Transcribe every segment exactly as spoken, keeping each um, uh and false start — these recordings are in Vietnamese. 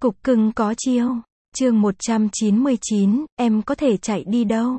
Cục cưng có chiêu. Chương một trăm chín mươi chín, em có thể chạy đi đâu?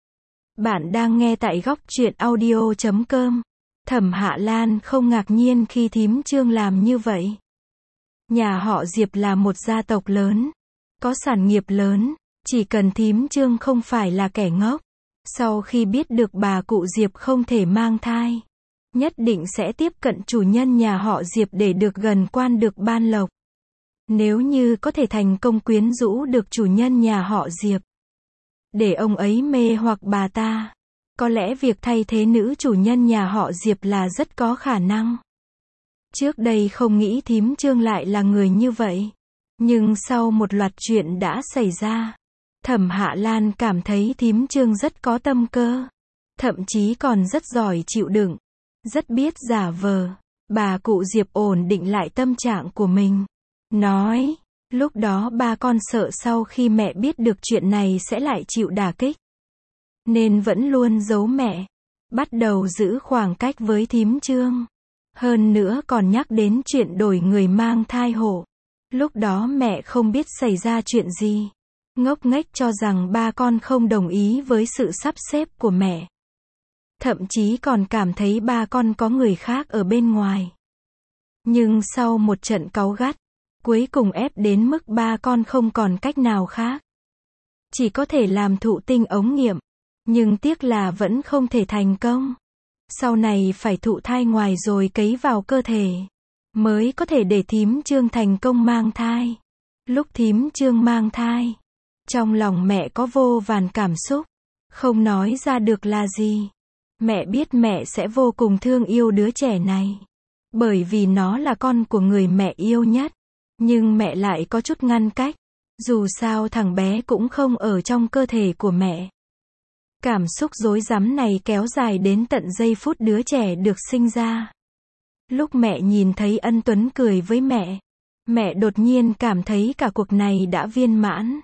Bạn đang nghe tại góc truyện audio chấm com. Thẩm Hạ Lan không ngạc nhiên khi thím Trương làm như vậy. Nhà họ Diệp là một gia tộc lớn, có sản nghiệp lớn, chỉ cần thím Trương không phải là kẻ ngốc. Sau khi biết được bà cụ Diệp không thể mang thai, nhất định sẽ tiếp cận chủ nhân nhà họ Diệp để được gần quan được ban lộc. Nếu như có thể thành công quyến rũ được chủ nhân nhà họ Diệp, để ông ấy mê hoặc bà ta, có lẽ việc thay thế nữ chủ nhân nhà họ Diệp là rất có khả năng. Trước đây không nghĩ thím Trương lại là người như vậy. Nhưng sau một loạt chuyện đã xảy ra, Thẩm Hạ Lan cảm thấy thím Trương rất có tâm cơ. Thậm chí còn rất giỏi chịu đựng, rất biết giả vờ. Bà cụ Diệp ổn định lại tâm trạng của mình. Nói, lúc đó ba con sợ sau khi mẹ biết được chuyện này sẽ lại chịu đả kích, nên vẫn luôn giấu mẹ, bắt đầu giữ khoảng cách với thím Trương. Hơn nữa còn nhắc đến chuyện đổi người mang thai hộ. Lúc đó mẹ không biết xảy ra chuyện gì, ngốc nghếch cho rằng ba con không đồng ý với sự sắp xếp của mẹ. Thậm chí còn cảm thấy ba con có người khác ở bên ngoài. Nhưng sau một trận cáu gắt, cuối cùng ép đến mức ba con không còn cách nào khác, chỉ có thể làm thụ tinh ống nghiệm. Nhưng tiếc là vẫn không thể thành công. Sau này phải thụ thai ngoài rồi cấy vào cơ thể, mới có thể để thím Trương thành công mang thai. Lúc thím Trương mang thai, trong lòng mẹ có vô vàn cảm xúc, không nói ra được là gì. Mẹ biết mẹ sẽ vô cùng thương yêu đứa trẻ này, bởi vì nó là con của người mẹ yêu nhất. Nhưng mẹ lại có chút ngăn cách, dù sao thằng bé cũng không ở trong cơ thể của mẹ. Cảm xúc rối rắm này kéo dài đến tận giây phút đứa trẻ được sinh ra. Lúc mẹ nhìn thấy Ân Tuấn cười với mẹ, mẹ đột nhiên cảm thấy cả cuộc này đã viên mãn.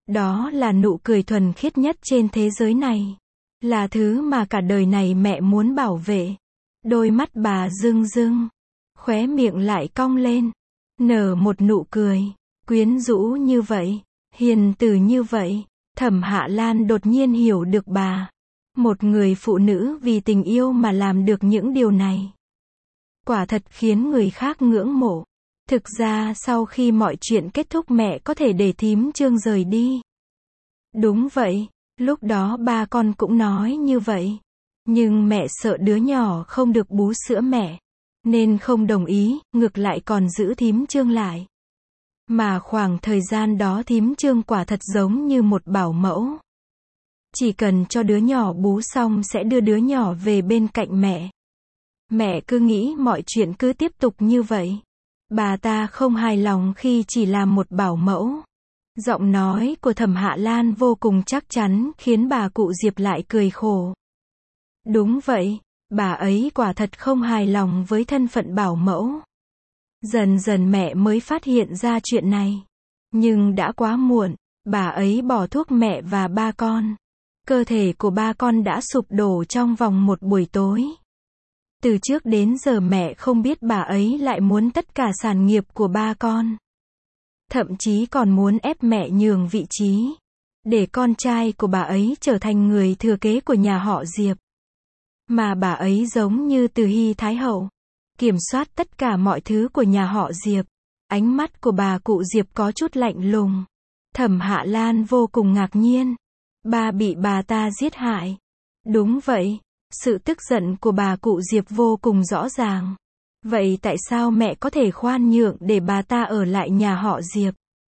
Đó là nụ cười thuần khiết nhất trên thế giới này, là thứ mà cả đời này mẹ muốn bảo vệ. Đôi mắt bà rưng rưng, khóe miệng lại cong lên, nở một nụ cười, quyến rũ như vậy, hiền từ như vậy. Thẩm Hạ Lan đột nhiên hiểu được bà, một người phụ nữ vì tình yêu mà làm được những điều này, quả thật khiến người khác ngưỡng mộ. Thực ra sau khi mọi chuyện kết thúc mẹ có thể để thím Trương rời đi. Đúng vậy, lúc đó ba con cũng nói như vậy. Nhưng mẹ sợ đứa nhỏ không được bú sữa mẹ, nên không đồng ý, ngược lại còn giữ thím Trương lại. Mà khoảng thời gian đó thím Trương quả thật giống như một bảo mẫu. Chỉ cần cho đứa nhỏ bú xong sẽ đưa đứa nhỏ về bên cạnh mẹ. Mẹ cứ nghĩ mọi chuyện cứ tiếp tục như vậy. Bà ta không hài lòng khi chỉ làm một bảo mẫu. Giọng nói của Thẩm Hạ Lan vô cùng chắc chắn khiến bà cụ Diệp lại cười khổ. Đúng vậy, bà ấy quả thật không hài lòng với thân phận bảo mẫu. Dần dần mẹ mới phát hiện ra chuyện này. Nhưng đã quá muộn, bà ấy bỏ thuốc mẹ và ba con. Cơ thể của ba con đã sụp đổ trong vòng một buổi tối. Từ trước đến giờ mẹ không biết bà ấy lại muốn tất cả sản nghiệp của ba con. Thậm chí còn muốn ép mẹ nhường vị trí, để con trai của bà ấy trở thành người thừa kế của nhà họ Diệp. Mà bà ấy giống như Từ Hy Thái Hậu, kiểm soát tất cả mọi thứ của nhà họ Diệp. Ánh mắt của bà cụ Diệp có chút lạnh lùng. Thẩm Hạ Lan vô cùng ngạc nhiên. Ba bị bà ta giết hại. Đúng vậy, sự tức giận của bà cụ Diệp vô cùng rõ ràng. Vậy tại sao mẹ có thể khoan nhượng để bà ta ở lại nhà họ Diệp?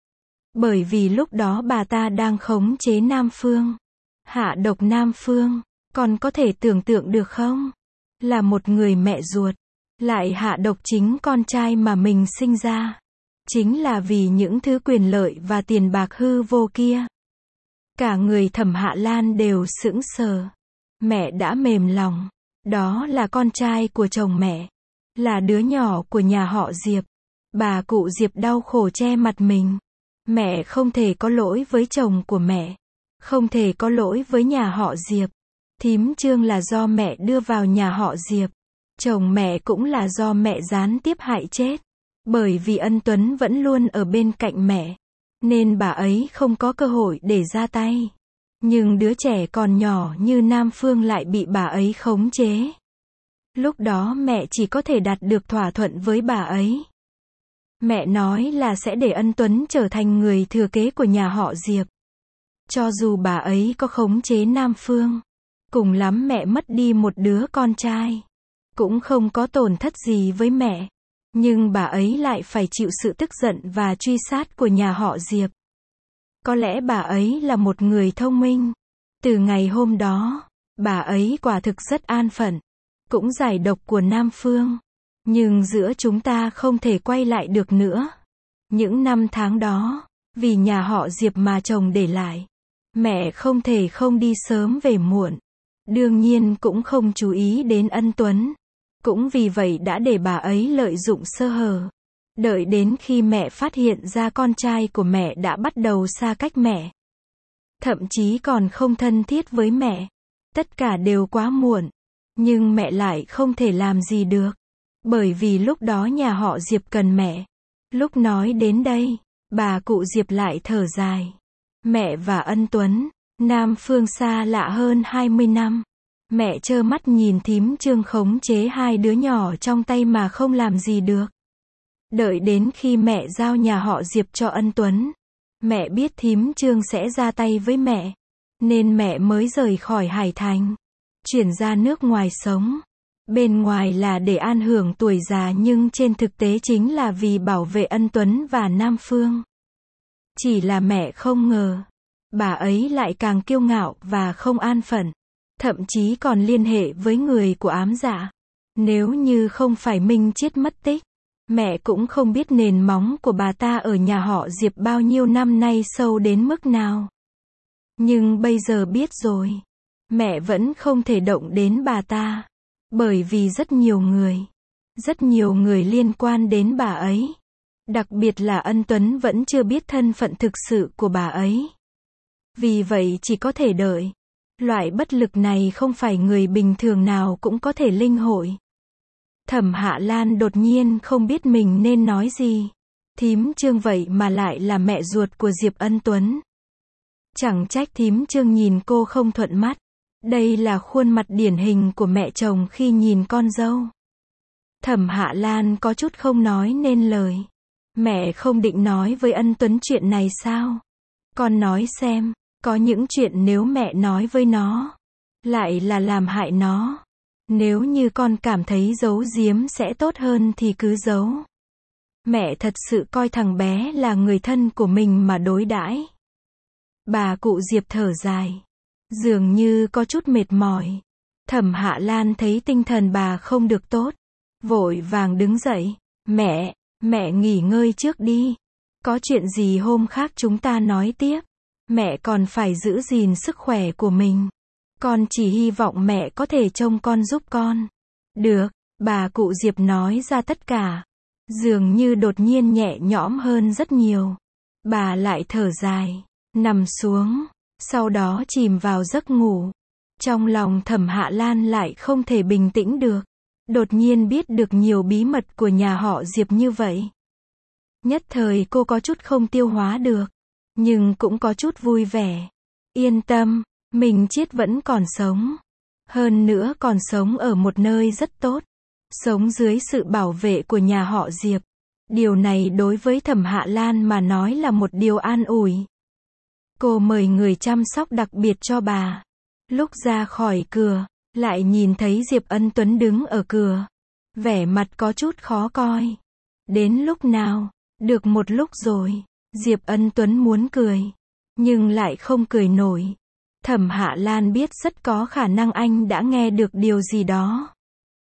Bởi vì lúc đó bà ta đang khống chế Nam Phương, hạ độc Nam Phương. Còn có thể tưởng tượng được không? Là một người mẹ ruột, lại hạ độc chính con trai mà mình sinh ra. Chính là vì những thứ quyền lợi và tiền bạc hư vô kia. Cả người Thẩm Hạ Lan đều sững sờ. Mẹ đã mềm lòng. Đó là con trai của chồng mẹ, là đứa nhỏ của nhà họ Diệp. Bà cụ Diệp đau khổ che mặt mình. Mẹ không thể có lỗi với chồng của mẹ, không thể có lỗi với nhà họ Diệp. Thím Trương là do mẹ đưa vào nhà họ Diệp. Chồng mẹ cũng là do mẹ gián tiếp hại chết. Bởi vì Ân Tuấn vẫn luôn ở bên cạnh mẹ, nên bà ấy không có cơ hội để ra tay. Nhưng đứa trẻ còn nhỏ như Nam Phương lại bị bà ấy khống chế. Lúc đó mẹ chỉ có thể đạt được thỏa thuận với bà ấy. Mẹ nói là sẽ để Ân Tuấn trở thành người thừa kế của nhà họ Diệp. Cho dù bà ấy có khống chế Nam Phương, cùng lắm mẹ mất đi một đứa con trai, cũng không có tổn thất gì với mẹ. Nhưng bà ấy lại phải chịu sự tức giận và truy sát của nhà họ Diệp. Có lẽ bà ấy là một người thông minh. Từ ngày hôm đó, bà ấy quả thực rất an phận, cũng giải độc của Nam Phương. Nhưng giữa chúng ta không thể quay lại được nữa. Những năm tháng đó, vì nhà họ Diệp mà chồng để lại, mẹ không thể không đi sớm về muộn. Đương nhiên cũng không chú ý đến Ân Tuấn. Cũng vì vậy đã để bà ấy lợi dụng sơ hở. Đợi đến khi mẹ phát hiện ra con trai của mẹ đã bắt đầu xa cách mẹ, thậm chí còn không thân thiết với mẹ. Tất cả đều quá muộn. Nhưng mẹ lại không thể làm gì được. Bởi vì lúc đó nhà họ Diệp cần mẹ. Lúc nói đến đây, bà cụ Diệp lại thở dài. Mẹ và Ân Tuấn, Nam Phương xa lạ hơn hai mươi năm. Mẹ trơ mắt nhìn thím Trương khống chế hai đứa nhỏ trong tay mà không làm gì được. Đợi đến khi mẹ giao nhà họ Diệp cho Ân Tuấn, mẹ biết thím Trương sẽ ra tay với mẹ, nên mẹ mới rời khỏi Hải Thành, chuyển ra nước ngoài sống. Bên ngoài là để an hưởng tuổi già nhưng trên thực tế chính là vì bảo vệ Ân Tuấn và Nam Phương. Chỉ là mẹ không ngờ, bà ấy lại càng kiêu ngạo và không an phận, thậm chí còn liên hệ với người của ám dạ. Nếu như không phải Minh Chiết mất tích, mẹ cũng không biết nền móng của bà ta ở nhà họ Diệp bao nhiêu năm nay sâu đến mức nào. Nhưng bây giờ biết rồi, mẹ vẫn không thể động đến bà ta. Bởi vì rất nhiều người, rất nhiều người liên quan đến bà ấy. Đặc biệt là Ân Tuấn vẫn chưa biết thân phận thực sự của bà ấy. Vì vậy chỉ có thể đợi. Loại bất lực này không phải người bình thường nào cũng có thể linh hội. Thẩm Hạ Lan đột nhiên không biết mình nên nói gì. Thím Trương vậy mà lại là mẹ ruột của Diệp Ân Tuấn. Chẳng trách thím Trương nhìn cô không thuận mắt. Đây là khuôn mặt điển hình của mẹ chồng khi nhìn con dâu. Thẩm Hạ Lan có chút không nói nên lời. Mẹ không định nói với Ân Tuấn chuyện này sao? Con nói xem, có những chuyện nếu mẹ nói với nó, lại là làm hại nó. Nếu như con cảm thấy giấu giếm sẽ tốt hơn thì cứ giấu. Mẹ thật sự coi thằng bé là người thân của mình mà đối đãi. Bà cụ Diệp thở dài, dường như có chút mệt mỏi. Thẩm Hạ Lan thấy tinh thần bà không được tốt, vội vàng đứng dậy. Mẹ, mẹ nghỉ ngơi trước đi. Có chuyện gì hôm khác chúng ta nói tiếp. Mẹ còn phải giữ gìn sức khỏe của mình. Con chỉ hy vọng mẹ có thể trông con giúp con. Được, bà cụ Diệp nói ra tất cả. Dường như đột nhiên nhẹ nhõm hơn rất nhiều. Bà lại thở dài, nằm xuống, sau đó chìm vào giấc ngủ. Trong lòng Thẩm Hạ Lan lại không thể bình tĩnh được. Đột nhiên biết được nhiều bí mật của nhà họ Diệp như vậy. Nhất thời cô có chút không tiêu hóa được. Nhưng cũng có chút vui vẻ. Yên tâm, Minh Chiết vẫn còn sống. Hơn nữa còn sống ở một nơi rất tốt. Sống dưới sự bảo vệ của nhà họ Diệp. Điều này đối với Thẩm Hạ Lan mà nói là một điều an ủi. Cô mời người chăm sóc đặc biệt cho bà. Lúc ra khỏi cửa, lại nhìn thấy Diệp Ân Tuấn đứng ở cửa. Vẻ mặt có chút khó coi. Đến lúc nào? Được một lúc rồi. Diệp Ân Tuấn muốn cười, nhưng lại không cười nổi. Thẩm Hạ Lan biết rất có khả năng anh đã nghe được điều gì đó.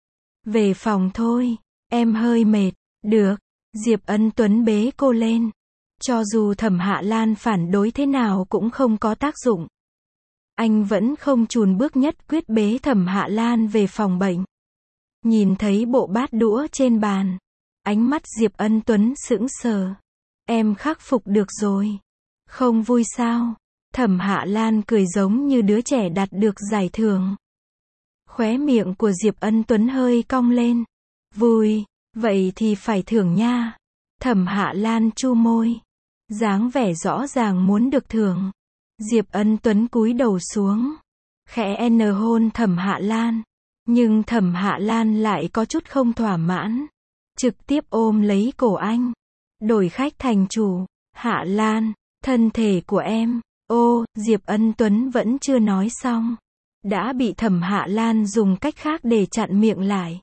Về phòng thôi, em hơi mệt. Được, Diệp Ân Tuấn bế cô lên. Cho dù Thẩm Hạ Lan phản đối thế nào cũng không có tác dụng. Anh vẫn không chùn bước nhất quyết bế Thẩm Hạ Lan về phòng bệnh. Nhìn thấy bộ bát đũa trên bàn, ánh mắt Diệp Ân Tuấn sững sờ. Em khắc phục được rồi. Không vui sao? Thẩm Hạ Lan cười giống như đứa trẻ đạt được giải thưởng. Khóe miệng của Diệp Ân Tuấn hơi cong lên. Vui, vậy thì phải thưởng nha. Thẩm Hạ Lan chu môi. Dáng vẻ rõ ràng muốn được thưởng. Diệp Ân Tuấn cúi đầu xuống. Khẽ n hôn Thẩm Hạ Lan. Nhưng Thẩm Hạ Lan lại có chút không thỏa mãn. Trực tiếp ôm lấy cổ anh. Đổi khách thành chủ. Hạ Lan, thân thể của em. Ô, Diệp Ân Tuấn vẫn chưa nói xong. Đã bị Thẩm Hạ Lan dùng cách khác để chặn miệng lại.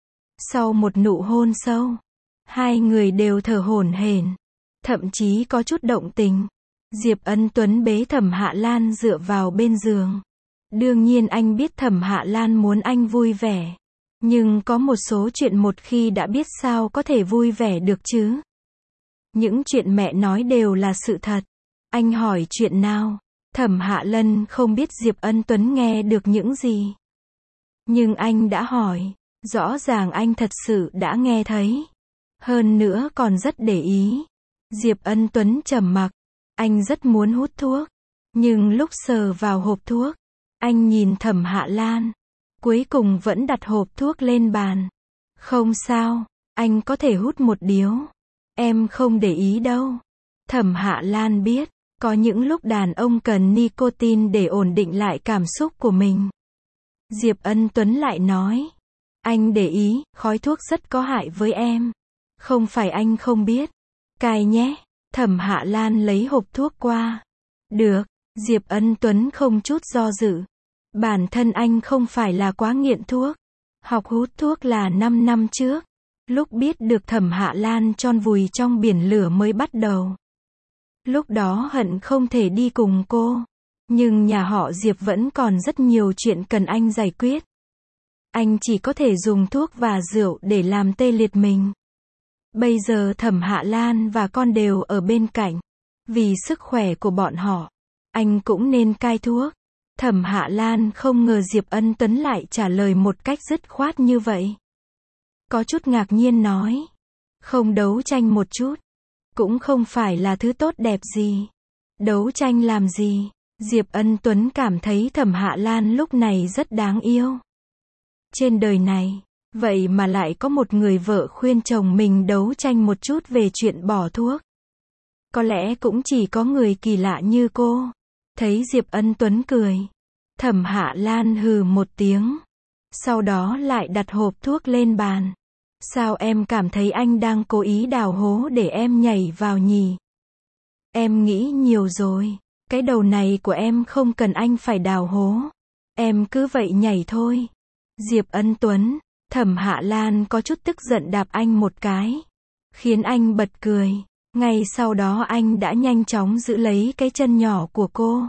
Sau một nụ hôn sâu, hai người đều thở hổn hển, thậm chí có chút động tình. Diệp Ân Tuấn bế Thẩm Hạ Lan dựa vào bên giường. Đương nhiên anh biết Thẩm Hạ Lan muốn anh vui vẻ. Nhưng có một số chuyện một khi đã biết sao có thể vui vẻ được chứ. Những chuyện mẹ nói đều là sự thật. Anh hỏi chuyện nào? Thẩm Hạ Lân không biết Diệp Ân Tuấn nghe được những gì. Nhưng anh đã hỏi. Rõ ràng anh thật sự đã nghe thấy. Hơn nữa còn rất để ý. Diệp Ân Tuấn trầm mặc. Anh rất muốn hút thuốc. Nhưng lúc sờ vào hộp thuốc, anh nhìn Thẩm Hạ Lan. Cuối cùng vẫn đặt hộp thuốc lên bàn. Không sao, anh có thể hút một điếu. Em không để ý đâu. Thẩm Hạ Lan biết, có những lúc đàn ông cần nicotine để ổn định lại cảm xúc của mình. Diệp Ân Tuấn lại nói. Anh để ý, khói thuốc rất có hại với em. Không phải anh không biết. Cai nhé. Thẩm Hạ Lan lấy hộp thuốc qua. Được. Diệp Ân Tuấn không chút do dự. Bản thân anh không phải là quá nghiện thuốc. Học hút thuốc là năm năm trước. Lúc biết được Thẩm Hạ Lan chôn vùi trong biển lửa mới bắt đầu. Lúc đó hận không thể đi cùng cô. Nhưng nhà họ Diệp vẫn còn rất nhiều chuyện cần anh giải quyết. Anh chỉ có thể dùng thuốc và rượu để làm tê liệt mình. Bây giờ Thẩm Hạ Lan và con đều ở bên cạnh. Vì sức khỏe của bọn họ, anh cũng nên cai thuốc. Thẩm Hạ Lan không ngờ Diệp Ân Tuấn lại trả lời một cách dứt khoát như vậy. Có chút ngạc nhiên nói. Không đấu tranh một chút. Cũng không phải là thứ tốt đẹp gì. Đấu tranh làm gì? Diệp Ân Tuấn cảm thấy Thẩm Hạ Lan lúc này rất đáng yêu. Trên đời này, vậy mà lại có một người vợ khuyên chồng mình đấu tranh một chút về chuyện bỏ thuốc. Có lẽ cũng chỉ có người kỳ lạ như cô. Thấy Diệp Ân Tuấn cười. Thẩm Hạ Lan hừ một tiếng. Sau đó lại đặt hộp thuốc lên bàn. Sao em cảm thấy anh đang cố ý đào hố để em nhảy vào nhỉ? Em nghĩ nhiều rồi. Cái đầu này của em không cần anh phải đào hố. Em cứ vậy nhảy thôi. Diệp Ân Tuấn. Thẩm Hạ Lan có chút tức giận đạp anh một cái. Khiến anh bật cười. Ngay sau đó anh đã nhanh chóng giữ lấy cái chân nhỏ của cô.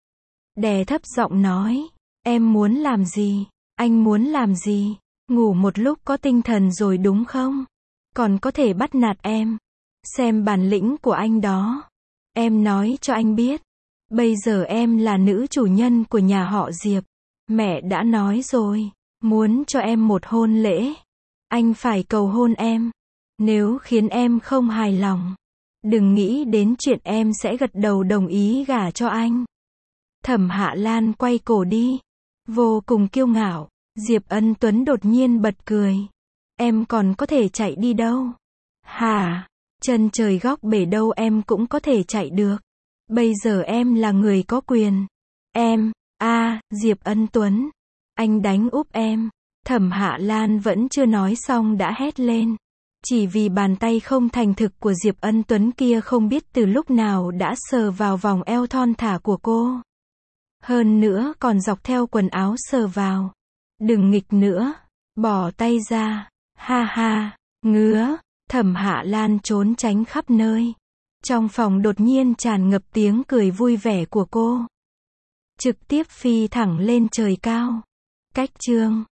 Đè thấp giọng nói. Em muốn làm gì? Anh muốn làm gì? Ngủ một lúc có tinh thần rồi đúng không? Còn có thể bắt nạt em. Xem bản lĩnh của anh đó. Em nói cho anh biết. Bây giờ em là nữ chủ nhân của nhà họ Diệp. Mẹ đã nói rồi. Muốn cho em một hôn lễ. Anh phải cầu hôn em. Nếu khiến em không hài lòng, đừng nghĩ đến chuyện em sẽ gật đầu đồng ý gả cho anh. Thẩm Hạ Lan quay cổ đi. Vô cùng kiêu ngạo. Diệp Ân Tuấn đột nhiên bật cười. Em còn có thể chạy đi đâu? Hả? Chân trời góc bể đâu em cũng có thể chạy được. Bây giờ em là người có quyền. Em, a à, Diệp Ân Tuấn. Anh đánh úp em. Thẩm Hạ Lan vẫn chưa nói xong đã hét lên. Chỉ vì bàn tay không thành thực của Diệp Ân Tuấn kia không biết từ lúc nào đã sờ vào vòng eo thon thả của cô. Hơn nữa còn dọc theo quần áo sờ vào. Đừng nghịch nữa. Bỏ tay ra. Ha ha. Ngứa. Thẩm Hạ Lan trốn tránh khắp nơi. Trong phòng đột nhiên tràn ngập tiếng cười vui vẻ của cô. Trực tiếp phi thẳng lên trời cao. Cách chương